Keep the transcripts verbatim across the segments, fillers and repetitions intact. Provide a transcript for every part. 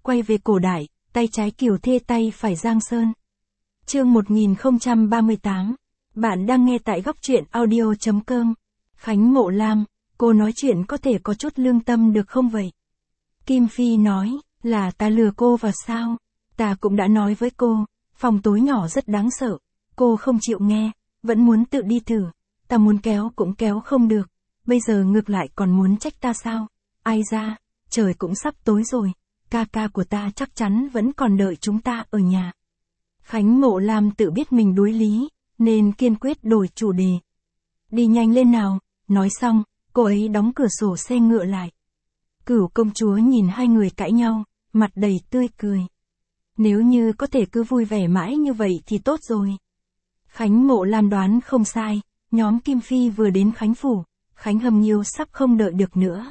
quay về cổ đại, tay trái Kiều Thê tay phải Giang Sơn. Chương một nghìn không trăm ba mươi tám. Bạn đang nghe tại góc truyện audio chấm com. Khánh Mộ Lam, cô nói chuyện có thể có chút lương tâm được không vậy? Kim Phi nói, là ta lừa cô vào sao? Ta cũng đã nói với cô, phòng tối nhỏ rất đáng sợ. Cô không chịu nghe, vẫn muốn tự đi thử. Ta muốn kéo cũng kéo không được. Bây giờ ngược lại còn muốn trách ta sao? Ai ra, trời cũng sắp tối rồi. Ca ca của ta chắc chắn vẫn còn đợi chúng ta ở nhà. Khánh Mộ Lam tự biết mình đối lý, nên kiên quyết đổi chủ đề. Đi nhanh lên nào, nói xong, cô ấy đóng cửa sổ xe ngựa lại. Cửu công chúa nhìn hai người cãi nhau, mặt đầy tươi cười. Nếu như có thể cứ vui vẻ mãi như vậy thì tốt rồi. Khánh Mộ Lam đoán không sai, nhóm Kim Phi vừa đến Khánh Phủ, Khánh Hâm Nghiêu sắp không đợi được nữa.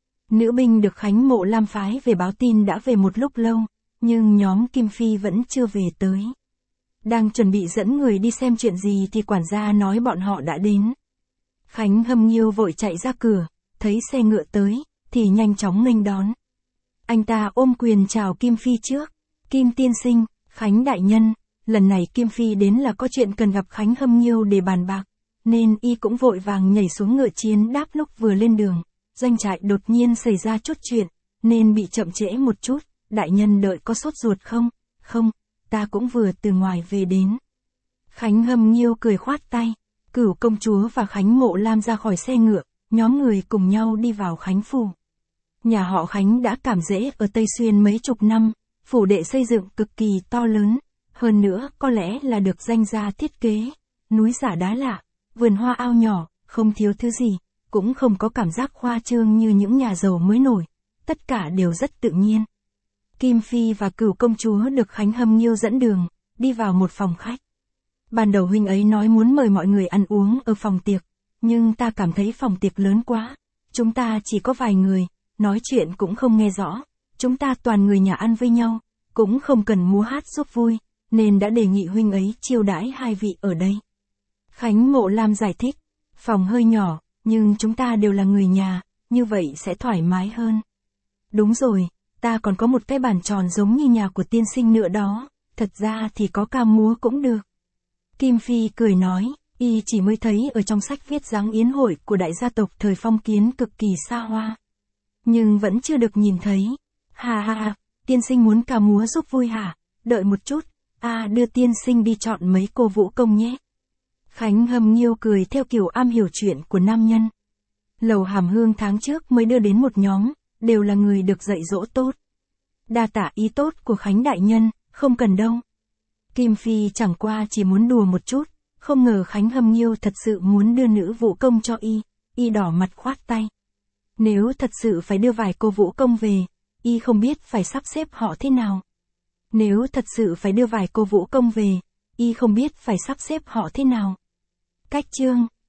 Nữ binh được Khánh Mộ Lam phái về báo tin đã về một lúc lâu, nhưng nhóm Kim Phi vẫn chưa về tới. Đang chuẩn bị dẫn người đi xem chuyện gì thì quản gia nói bọn họ đã đến. Khánh Hâm Nghiêu vội chạy ra cửa, thấy xe ngựa tới, thì nhanh chóng nghênh đón. Anh ta ôm quyền chào Kim Phi trước. Kim tiên sinh, Khánh đại nhân, lần này Kim Phi đến là có chuyện cần gặp Khánh Hâm Nghiêu để bàn bạc, nên y cũng vội vàng nhảy xuống ngựa chiến đáp lúc vừa lên đường. Doanh trại đột nhiên xảy ra chút chuyện, nên bị chậm trễ một chút. Đại nhân đợi có sốt ruột không? Không, ta cũng vừa từ ngoài về đến. Khánh Hâm Nghiêu cười khoát tay. Cửu công chúa và Khánh Mộ Lam ra khỏi xe ngựa, nhóm người cùng nhau đi vào Khánh Phủ. Nhà họ Khánh đã cảm rễ ở Tây Xuyên mấy chục năm, phủ đệ xây dựng cực kỳ to lớn, hơn nữa có lẽ là được danh gia thiết kế, núi giả đá lạ, vườn hoa ao nhỏ, không thiếu thứ gì, cũng không có cảm giác khoa trương như những nhà giàu mới nổi, tất cả đều rất tự nhiên. Kim Phi và Cửu công chúa được Khánh Hâm Nghiêu dẫn đường, đi vào một phòng khách. Ban đầu huynh ấy nói muốn mời mọi người ăn uống ở phòng tiệc, nhưng ta cảm thấy phòng tiệc lớn quá, chúng ta chỉ có vài người, nói chuyện cũng không nghe rõ, chúng ta toàn người nhà ăn với nhau, cũng không cần múa hát giúp vui, nên đã đề nghị huynh ấy chiêu đãi hai vị ở đây. Khánh Mộ Lam giải thích, phòng hơi nhỏ, nhưng chúng ta đều là người nhà, như vậy sẽ thoải mái hơn. Đúng rồi, ta còn có một cái bàn tròn giống như nhà của tiên sinh nữa đó, thật ra thì có ca múa cũng được. Kim Phi cười nói, y chỉ mới thấy ở trong sách viết dáng yến hội của đại gia tộc thời phong kiến cực kỳ xa hoa. Nhưng vẫn chưa được nhìn thấy. Hà hà hà, tiên sinh muốn ca múa giúp vui hả? Đợi một chút, à đưa tiên sinh đi chọn mấy cô vũ công nhé. Khánh Hâm Nghiêu cười theo kiểu am hiểu chuyện của nam nhân. Lầu Hàm Hương tháng trước mới đưa đến một nhóm, đều là người được dạy dỗ tốt. Đa tạ ý tốt của Khánh đại nhân, không cần đâu. Kim Phi chẳng qua chỉ muốn đùa một chút, không ngờ Khánh Hâm Nghiêu thật sự muốn đưa nữ vũ công cho y, y đỏ mặt khoát tay. Nếu thật sự phải đưa vài cô vũ công về, y không biết phải sắp xếp họ thế nào. Nếu thật sự phải đưa vài cô vũ công về, y không biết phải sắp xếp họ thế nào. Cách chương,